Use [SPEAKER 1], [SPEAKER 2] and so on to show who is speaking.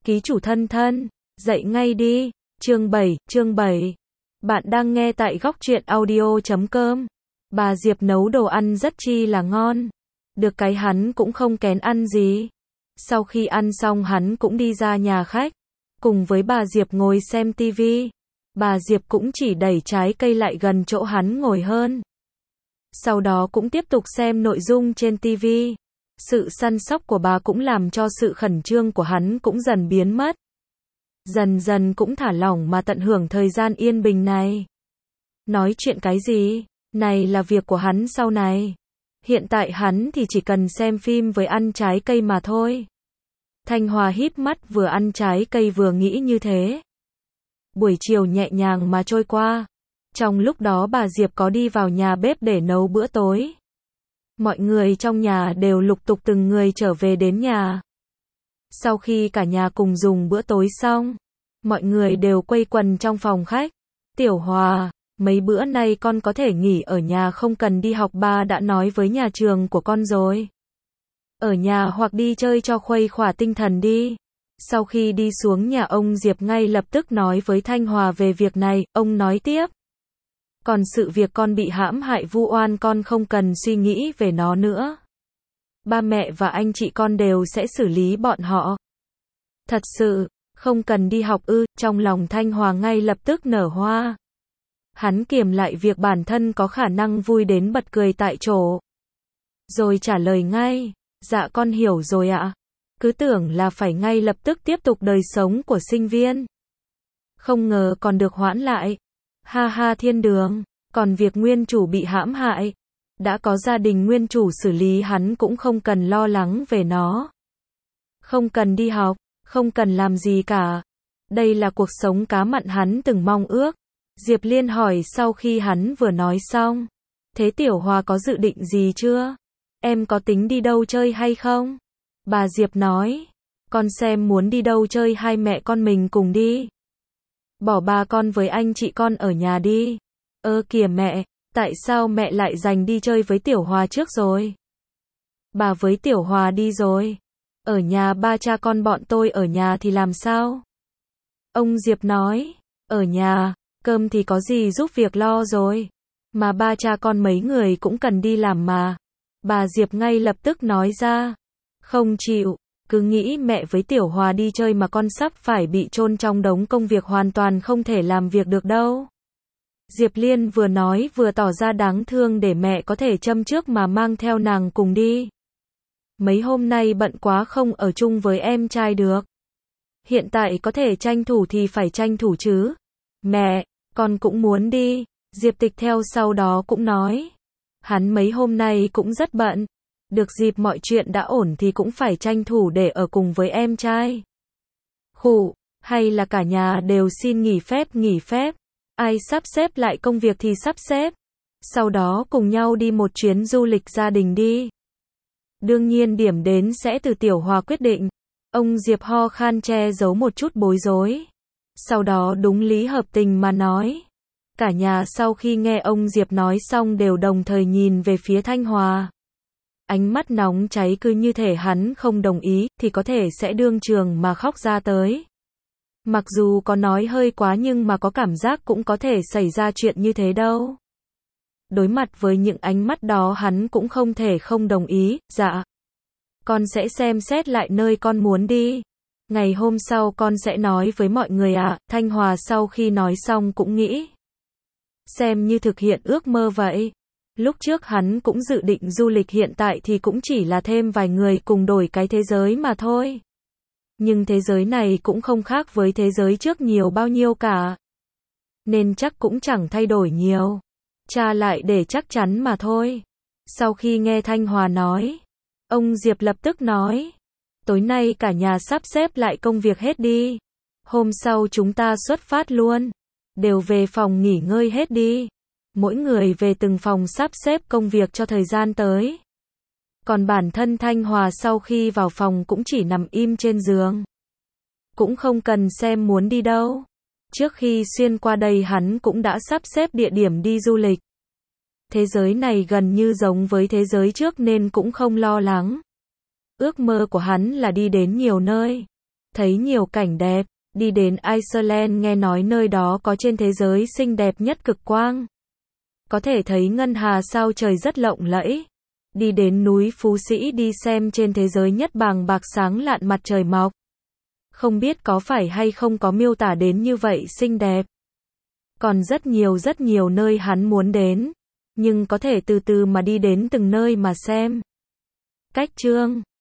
[SPEAKER 1] Ký chủ thân thân, dậy ngay đi. Chương 7. Bạn đang nghe tại góc truyện audio.com. Bà Diệp nấu đồ ăn rất chi là ngon. Được cái hắn cũng không kén ăn gì. Sau khi ăn xong hắn cũng đi ra nhà khách. Cùng với bà Diệp ngồi xem tivi. Bà Diệp cũng chỉ đẩy trái cây lại gần chỗ hắn ngồi hơn. Sau đó cũng tiếp tục xem nội dung trên tivi. Sự săn sóc của bà cũng làm cho sự khẩn trương của hắn cũng dần biến mất. Dần dần cũng thả lỏng mà tận hưởng thời gian yên bình này. Nói chuyện cái gì? Này là việc của hắn sau này. Hiện tại hắn thì chỉ cần xem phim với ăn trái cây mà thôi. Thanh Hòa híp mắt vừa ăn trái cây vừa nghĩ như thế. Buổi chiều nhẹ nhàng mà trôi qua. Trong lúc đó bà Diệp có đi vào nhà bếp để nấu bữa tối. Mọi người trong nhà đều lục tục từng người trở về đến nhà. Sau khi cả nhà cùng dùng bữa tối xong, mọi người đều quây quần trong phòng khách. Tiểu Hòa, mấy bữa nay con có thể nghỉ ở nhà không cần đi học, ba đã nói với nhà trường của con rồi. Ở nhà hoặc đi chơi cho khuây khỏa tinh thần đi. Sau khi đi xuống nhà, ông Diệp ngay lập tức nói với Thanh Hòa về việc này. Ông nói tiếp. Còn sự việc con bị hãm hại vu oan con không cần suy nghĩ về nó nữa. Ba mẹ và anh chị con đều sẽ xử lý bọn họ. Thật sự, không cần đi học ư? Trong lòng Thanh Hòa ngay lập tức nở hoa. Hắn kiềm lại việc bản thân có khả năng vui đến bật cười tại chỗ. Rồi trả lời ngay, dạ con hiểu rồi ạ. Cứ tưởng là phải ngay lập tức tiếp tục đời sống của sinh viên. Không ngờ còn được hoãn lại. Ha ha, thiên đường, còn việc nguyên chủ bị hãm hại, đã có gia đình nguyên chủ xử lý, hắn cũng không cần lo lắng về nó. Không cần đi học, không cần làm gì cả. Đây là cuộc sống cá mặn hắn từng mong ước. Diệp Liên hỏi sau khi hắn vừa nói xong. Thế Tiểu Hòa có dự định gì chưa? Em có tính đi đâu chơi hay không? Bà Diệp nói. Con xem muốn đi đâu chơi hai mẹ con mình cùng đi. Bỏ ba con với anh chị con ở nhà đi. Kìa mẹ, tại sao mẹ lại dành đi chơi với Tiểu Hòa trước rồi? Bà với Tiểu Hòa đi rồi. Ở nhà ba cha con bọn tôi ở nhà thì làm sao? Ông Diệp nói. Ở nhà, cơm thì có gì giúp việc lo rồi. Mà ba cha con mấy người cũng cần đi làm mà. Bà Diệp ngay lập tức nói ra. Không chịu. Cứ nghĩ mẹ với Tiểu Hòa đi chơi mà con sắp phải bị chôn trong đống công việc, hoàn toàn không thể làm việc được đâu. Diệp Liên vừa nói vừa tỏ ra đáng thương để mẹ có thể châm trước mà mang theo nàng cùng đi. Mấy hôm nay bận quá không ở chung với em trai được. Hiện tại có thể tranh thủ thì phải tranh thủ chứ. Mẹ, con cũng muốn đi. Diệp Tịch theo sau đó cũng nói. Hắn mấy hôm nay cũng rất bận. Được dịp mọi chuyện đã ổn thì cũng phải tranh thủ để ở cùng với em trai. Khụ, hay là cả nhà đều xin nghỉ phép. Ai sắp xếp lại công việc thì sắp xếp. Sau đó cùng nhau đi một chuyến du lịch gia đình đi. Đương nhiên điểm đến sẽ từ Tiểu Hòa quyết định. Ông Diệp ho khan che giấu một chút bối rối. Sau đó đúng lý hợp tình mà nói. Cả nhà sau khi nghe ông Diệp nói xong đều đồng thời nhìn về phía Thanh Hòa. Ánh mắt nóng cháy, cứ như thể hắn không đồng ý thì có thể sẽ đương trường mà khóc ra tới. Mặc dù có nói hơi quá nhưng mà có cảm giác cũng có thể xảy ra chuyện như thế đâu. Đối mặt với những ánh mắt đó hắn cũng không thể không đồng ý. Dạ, con sẽ xem xét lại nơi con muốn đi. Ngày hôm sau con sẽ nói với mọi người ạ. Thanh Hòa sau khi nói xong cũng nghĩ. Xem như thực hiện ước mơ vậy. Lúc trước hắn cũng dự định du lịch, hiện tại thì cũng chỉ là thêm vài người cùng đổi cái thế giới mà thôi. Nhưng thế giới này cũng không khác với thế giới trước nhiều bao nhiêu cả. Nên chắc cũng chẳng thay đổi nhiều. Tra lại để chắc chắn mà thôi. Sau khi nghe Thanh Hòa nói, ông Diệp lập tức nói. Tối nay cả nhà sắp xếp lại công việc hết đi. Hôm sau chúng ta xuất phát luôn. Đều về phòng nghỉ ngơi hết đi. Mỗi người về từng phòng sắp xếp công việc cho thời gian tới. Còn bản thân Thanh Hòa sau khi vào phòng cũng chỉ nằm im trên giường. Cũng không cần xem muốn đi đâu. Trước khi xuyên qua đây hắn cũng đã sắp xếp địa điểm đi du lịch. Thế giới này gần như giống với thế giới trước nên cũng không lo lắng. Ước mơ của hắn là đi đến nhiều nơi. thấy nhiều cảnh đẹp, đi đến Iceland nghe nói nơi đó có trên thế giới xinh đẹp nhất cực quang. Có thể thấy ngân hà sao trời rất lộng lẫy. Đi đến núi Phú Sĩ đi xem trên thế giới nhất bàng bạc sáng lạn mặt trời mọc. Không biết có phải hay không có miêu tả đến như vậy xinh đẹp. Còn rất nhiều nơi hắn muốn đến. Nhưng có thể từ từ mà đi đến từng nơi mà xem. Cách chương